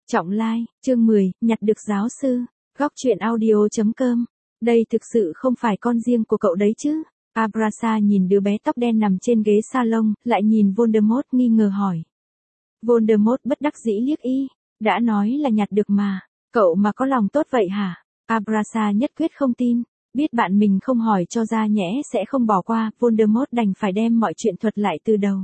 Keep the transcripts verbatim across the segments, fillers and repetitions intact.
Trọng Lai, chương mười, nhặt được giáo sư, góc truyện audio.com. Đây thực sự không phải con riêng của cậu đấy chứ? Abrasa nhìn đứa bé tóc đen nằm trên ghế salon, lại nhìn Voldemort nghi ngờ hỏi. Voldemort bất đắc dĩ liếc y, đã nói là nhặt được mà, cậu mà có lòng tốt vậy hả? Abrasa nhất quyết không tin, biết bạn mình không hỏi cho ra nhẽ sẽ không bỏ qua, Voldemort đành phải đem mọi chuyện thuật lại từ đầu.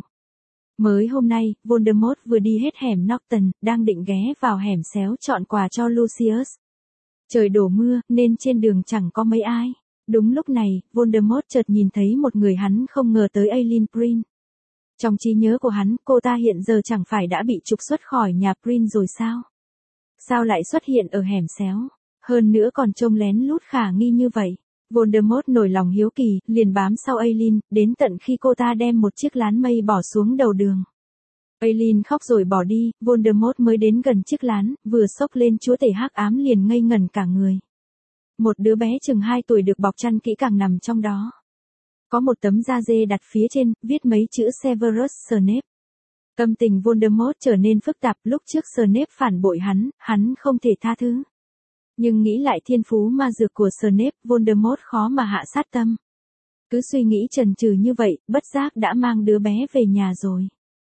Mới hôm nay, Voldemort vừa đi hết hẻm Norton, đang định ghé vào hẻm xéo chọn quà cho Lucius. Trời đổ mưa, nên trên đường chẳng có mấy ai. Đúng lúc này, Voldemort chợt nhìn thấy một người hắn không ngờ tới, Aileen Prin. Trong trí nhớ của hắn, cô ta hiện giờ chẳng phải đã bị trục xuất khỏi nhà Prin rồi sao? Sao lại xuất hiện ở hẻm xéo? Hơn nữa còn trông lén lút khả nghi như vậy. Voldemort nổi lòng hiếu kỳ, liền bám sau Aileen, đến tận khi cô ta đem một chiếc lán mây bỏ xuống đầu đường. Aileen khóc rồi bỏ đi, Voldemort mới đến gần chiếc lán, vừa xốc lên chúa tể hắc ám liền ngây ngẩn cả người. Một đứa bé chừng hai tuổi được bọc chăn kỹ càng nằm trong đó. Có một tấm da dê đặt phía trên, viết mấy chữ Severus Snape. Tâm tình Voldemort trở nên phức tạp, lúc trước Snape phản bội hắn, hắn không thể tha thứ. Nhưng nghĩ lại thiên phú ma dược của Snape, Voldemort khó mà hạ sát tâm. Cứ suy nghĩ chần chừ như vậy, bất giác đã mang đứa bé về nhà rồi.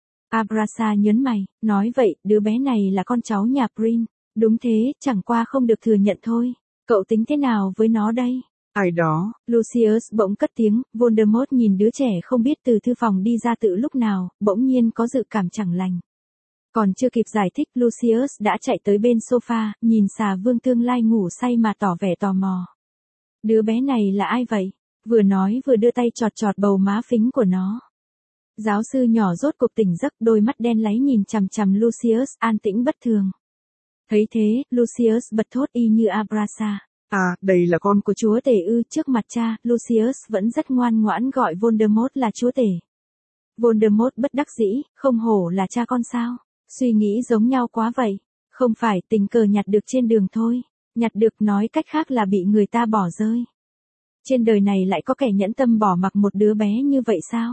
Abrasa nhớn mày, nói vậy, đứa bé này là con cháu nhà Prin. Đúng thế, chẳng qua không được thừa nhận thôi. Cậu tính thế nào với nó đây? Ai đó? Lucius bỗng cất tiếng, Voldemort nhìn đứa trẻ không biết từ thư phòng đi ra từ lúc nào, bỗng nhiên có dự cảm chẳng lành. Còn chưa kịp giải thích, Lucius đã chạy tới bên sofa, nhìn xà vương tương lai ngủ say mà tỏ vẻ tò mò. Đứa bé này là ai vậy? Vừa nói vừa đưa tay chọt chọt bầu má phính của nó. Giáo sư nhỏ rốt cuộc tỉnh giấc, đôi mắt đen láy nhìn chằm chằm Lucius, an tĩnh bất thường. Thấy thế, Lucius bật thốt y như Abrasa. À, đây là con của chúa tể ư? Trước mặt cha, Lucius vẫn rất ngoan ngoãn gọi Voldemort là chúa tể. Voldemort bất đắc dĩ, không hổ là cha con sao? Suy nghĩ giống nhau quá vậy. Không phải, tình cờ nhặt được trên đường thôi. Nhặt được nói cách khác là bị người ta bỏ rơi. Trên đời này lại có kẻ nhẫn tâm bỏ mặc một đứa bé như vậy sao?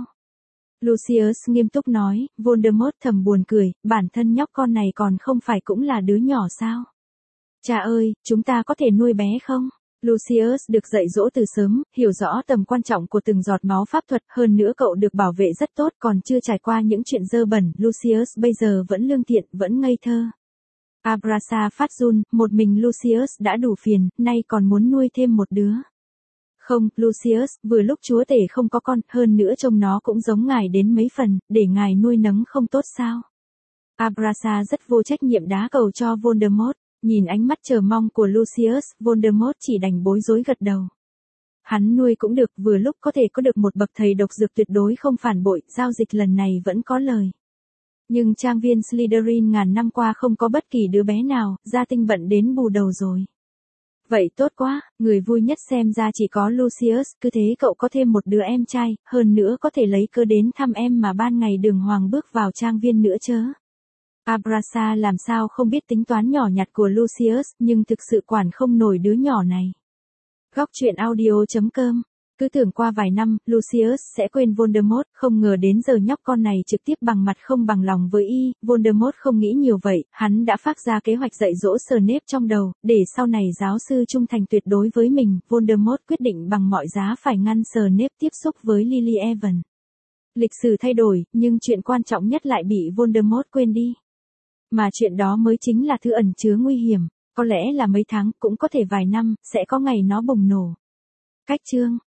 Lucius nghiêm túc nói, Voldemort thầm buồn cười, bản thân nhóc con này còn không phải cũng là đứa nhỏ sao? Cha ơi, chúng ta có thể nuôi bé không? Lucius được dạy dỗ từ sớm, hiểu rõ tầm quan trọng của từng giọt máu pháp thuật, hơn nữa cậu được bảo vệ rất tốt, còn chưa trải qua những chuyện dơ bẩn, Lucius bây giờ vẫn lương thiện, vẫn ngây thơ. Abrasa phát run, một mình Lucius đã đủ phiền, nay còn muốn nuôi thêm một đứa. Không, Lucius, vừa lúc chúa tể không có con, hơn nữa trông nó cũng giống ngài đến mấy phần, để ngài nuôi nấng không tốt sao? Abrasa rất vô trách nhiệm đá cầu cho Voldemort, nhìn ánh mắt chờ mong của Lucius, Voldemort chỉ đành bối rối gật đầu. Hắn nuôi cũng được, vừa lúc có thể có được một bậc thầy độc dược tuyệt đối không phản bội, giao dịch lần này vẫn có lời. Nhưng trang viên Slytherin ngàn năm qua không có bất kỳ đứa bé nào, gia tinh bận đến bù đầu rồi. Vậy tốt quá, người vui nhất xem ra chỉ có Lucius, cứ thế cậu có thêm một đứa em trai, hơn nữa có thể lấy cớ đến thăm em mà ban ngày Đường Hoàng bước vào trang viên nữa chớ. Abrasa làm sao không biết tính toán nhỏ nhặt của Lucius, nhưng thực sự quản không nổi đứa nhỏ này. Góc truyện audio.com. Cứ tưởng qua vài năm, Lucius sẽ quên Voldemort, không ngờ đến giờ nhóc con này trực tiếp bằng mặt không bằng lòng với y. Voldemort không nghĩ nhiều vậy, hắn đã phát ra kế hoạch dạy dỗ Snape trong đầu, để sau này giáo sư trung thành tuyệt đối với mình. Voldemort quyết định bằng mọi giá phải ngăn Snape tiếp xúc với Lily Evans. Lịch sử thay đổi, nhưng chuyện quan trọng nhất lại bị Voldemort quên đi. Mà chuyện đó mới chính là thứ ẩn chứa nguy hiểm, có lẽ là mấy tháng, cũng có thể vài năm, sẽ có ngày nó bùng nổ. Cách chương